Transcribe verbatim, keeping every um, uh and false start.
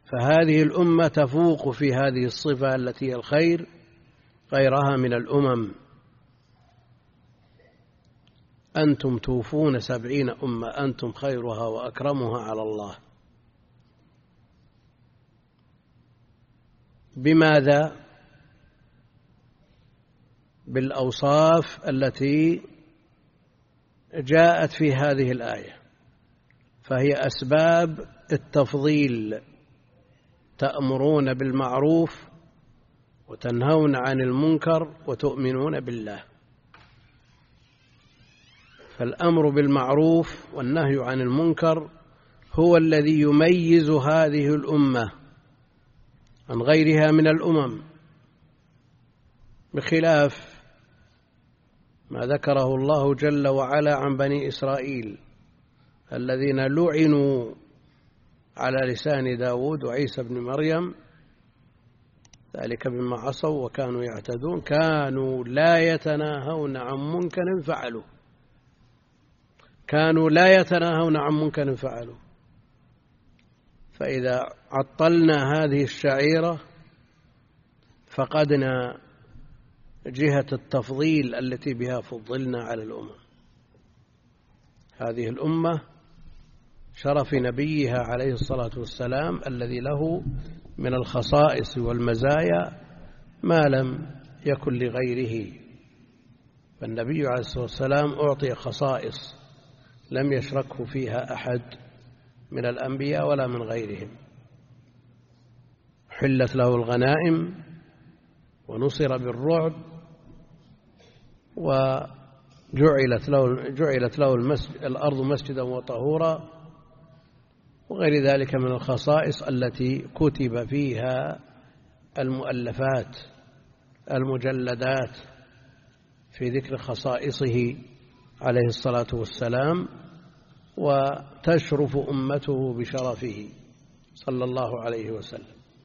فهذه الأمة تفوق في هذه الصفة التي هي الخير غيرها من الأمم. أنتم توفون سبعين أمة أنتم خيرها وأكرمها على الله. بماذا؟ بالأوصاف التي جاءت في هذه الآية، فهي أسباب التفضيل: تأمرون بالمعروف وتنهون عن المنكر وتؤمنون بالله. فالأمر بالمعروف والنهي عن المنكر هو الذي يميز هذه الأمة عن غيرها من الأمم، بخلاف ما ذكره الله جل وعلا عن بني إسرائيل الذين لعنوا على لسان داود وعيسى بن مريم، ذلك بما عصوا وكانوا يعتدون، كانوا لا يتناهون عن منكر فعلوا كانوا لا يتناهون عن منكر فعلوا فإذا عطلنا هذه الشعيرة فقدنا جهة التفضيل التي بها فضلنا على الأمم. هذه الأمة شرف نبيها عليه الصلاة والسلام الذي له من الخصائص والمزايا ما لم يكن لغيره. فالنبي عليه الصلاة والسلام أعطي خصائص لم يشركه فيها أحد من الأنبياء ولا من غيرهم. حلت له الغنائم ونصر بالرعب وجعلت له, جعلت له المسجد الأرض مسجدا وطهورا وغير ذلك من الخصائص التي كتب فيها المؤلفات المجلدات في ذكر خصائصه عليه الصلاة والسلام، وتشرف أمته بشرفه صلى الله عليه وسلم.